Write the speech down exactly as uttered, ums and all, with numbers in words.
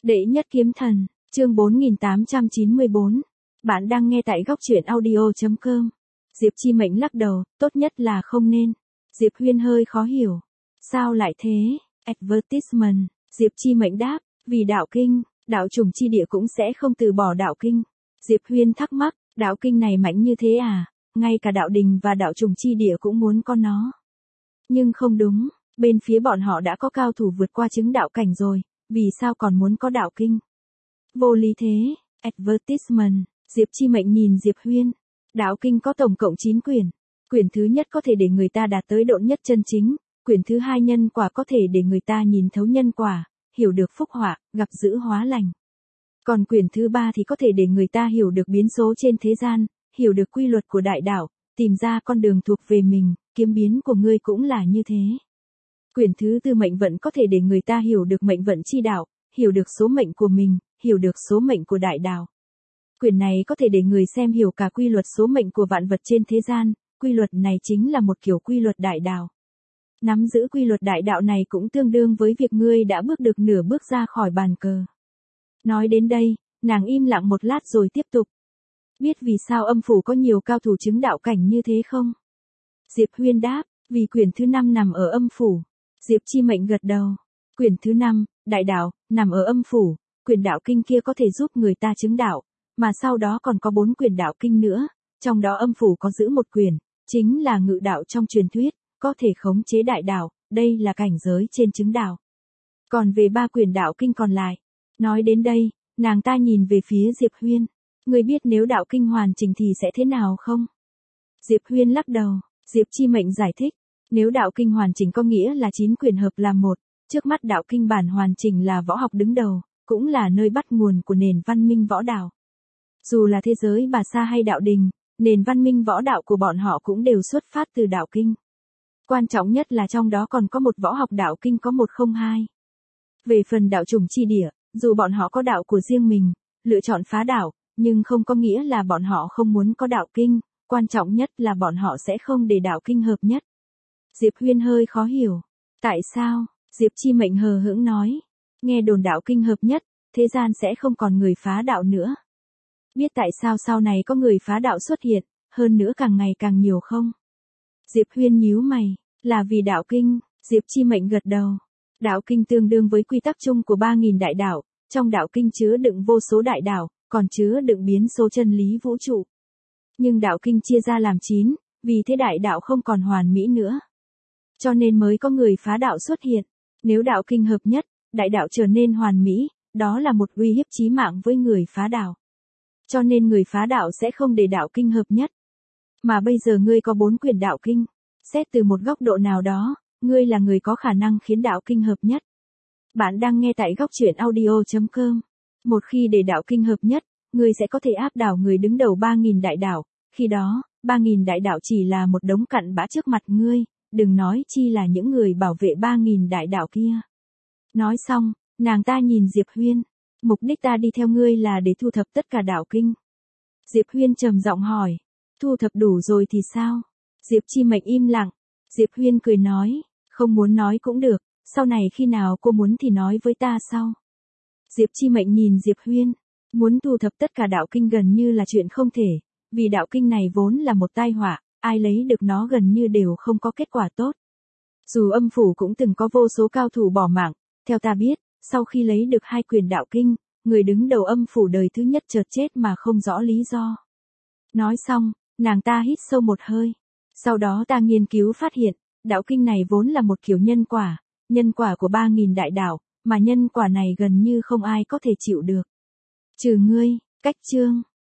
Đệ nhất kiếm thần, chương bốn nghìn tám trăm chín mươi bốn. Bạn đang nghe tại góc truyện audio chấm com. Diệp Chi Mệnh lắc đầu, tốt nhất là không nên. Diệp Huyên hơi khó hiểu. Sao lại thế? Advertisement, Diệp Chi Mệnh đáp, vì đạo kinh, đạo chủng chi địa cũng sẽ không từ bỏ đạo kinh. Diệp Huyên thắc mắc, đạo kinh này mạnh như thế à? Ngay cả đạo đình và đạo chủng chi địa cũng muốn có nó. Nhưng không đúng, bên phía bọn họ đã có cao thủ vượt qua chứng đạo cảnh rồi, vì sao còn muốn có đạo kinh? Vô lý thế. Advertisement, Diệp Chi Mệnh nhìn Diệp Huyên. Đạo kinh có tổng cộng chín quyển. Quyển thứ nhất có thể để người ta đạt tới độ nhất chân chính. Quyển thứ hai nhân quả có thể để người ta nhìn thấu nhân quả, hiểu được phúc họa, gặp dữ hóa lành. Còn quyển thứ ba thì có thể để người ta hiểu được biến số trên thế gian, hiểu được quy luật của đại đạo, tìm ra con đường thuộc về mình, kiếm biến của ngươi cũng là như thế. Quyển thứ tư mệnh vận có thể để người ta hiểu được mệnh vận chi đạo, hiểu được số mệnh của mình, hiểu được số mệnh của đại đạo. Quyển này có thể để người xem hiểu cả quy luật số mệnh của vạn vật trên thế gian, quy luật này chính là một kiểu quy luật đại đạo. Nắm giữ quy luật đại đạo này cũng tương đương với việc ngươi đã bước được nửa bước ra khỏi bàn cờ. Nói đến đây, nàng im lặng một lát rồi tiếp tục. Biết vì sao âm phủ có nhiều cao thủ chứng đạo cảnh như thế không? Diệp Huyên đáp, vì quyển thứ năm nằm ở âm phủ. Diệp Chi Mệnh gật đầu. Quyển thứ năm, đại đạo, nằm ở âm phủ. Quyển đạo kinh kia có thể giúp người ta chứng đạo, mà sau đó còn có bốn quyển đạo kinh nữa, trong đó âm phủ có giữ một quyển, chính là ngự đạo trong truyền thuyết, có thể khống chế đại đạo, đây là cảnh giới trên chứng đạo. Còn về ba quyển đạo kinh còn lại, nói đến đây, nàng ta nhìn về phía Diệp Huyên, người biết nếu đạo kinh hoàn chỉnh thì sẽ thế nào không? Diệp Huyên lắc đầu, Diệp Chi Mệnh giải thích, nếu đạo kinh hoàn chỉnh có nghĩa là chín quyển hợp làm một, trước mắt đạo kinh bản hoàn chỉnh là võ học đứng đầu, cũng là nơi bắt nguồn của nền văn minh võ đạo. Dù là thế giới bà sa hay đạo đình, nền văn minh võ đạo của bọn họ cũng đều xuất phát từ đạo kinh. Quan trọng nhất là trong đó còn có một võ học đạo kinh có một không hai. Về phần đạo chủng chi địa, dù bọn họ có đạo của riêng mình, lựa chọn phá đạo, nhưng không có nghĩa là bọn họ không muốn có đạo kinh, quan trọng nhất là bọn họ sẽ không để đạo kinh hợp nhất. Diệp Huyên hơi khó hiểu. Tại sao? Diệp Chi Mệnh hờ hững nói. Nghe đồn đạo kinh hợp nhất, thế gian sẽ không còn người phá đạo nữa. Biết tại sao sau này có người phá đạo xuất hiện, hơn nữa càng ngày càng nhiều không? Diệp Huyên nhíu mày, là vì đạo kinh. Diệp Chi Mệnh gật đầu. Đạo kinh tương đương với quy tắc chung của ba nghìn đại đạo, trong đạo kinh chứa đựng vô số đại đạo, còn chứa đựng biến số chân lý vũ trụ. Nhưng đạo kinh chia ra làm chín, vì thế đại đạo không còn hoàn mỹ nữa. Cho nên mới có người phá đạo xuất hiện. Nếu đạo kinh hợp nhất, đại đạo trở nên hoàn mỹ, đó là một uy hiếp chí mạng với người phá đạo. Cho nên người phá đạo sẽ không để đạo kinh hợp nhất. Mà bây giờ ngươi có bốn quyển đạo kinh, xét từ một góc độ nào đó, ngươi là người có khả năng khiến đạo kinh hợp nhất. Bạn đang nghe tại góc truyện audio chấm com. Một khi để đạo kinh hợp nhất, ngươi sẽ có thể áp đảo người đứng đầu ba nghìn đại đạo, khi đó, ba nghìn đại đạo chỉ là một đống cặn bã trước mặt ngươi, đừng nói chi là những người bảo vệ ba nghìn đại đạo kia. Nói xong, nàng ta nhìn Diệp Huyên, mục đích ta đi theo ngươi là để thu thập tất cả đạo kinh. Diệp Huyên trầm giọng hỏi, thu thập đủ rồi thì sao? Diệp Chi Mệnh im lặng. Diệp Huyên cười nói, không muốn nói cũng được, sau này khi nào cô muốn thì nói với ta sau. Diệp Chi Mệnh nhìn Diệp Huyên, muốn thu thập tất cả đạo kinh gần như là chuyện không thể, vì đạo kinh này vốn là một tai họa, ai lấy được nó gần như đều không có kết quả tốt. Dù âm phủ cũng từng có vô số cao thủ bỏ mạng, theo ta biết, sau khi lấy được hai quyển đạo kinh, người đứng đầu âm phủ đời thứ nhất chợt chết mà không rõ lý do. Nói xong, nàng ta hít sâu một hơi. Sau đó ta nghiên cứu phát hiện, đạo kinh này vốn là một kiểu nhân quả, nhân quả của ba nghìn đại đạo, mà nhân quả này gần như không ai có thể chịu được. Trừ ngươi, cách chương.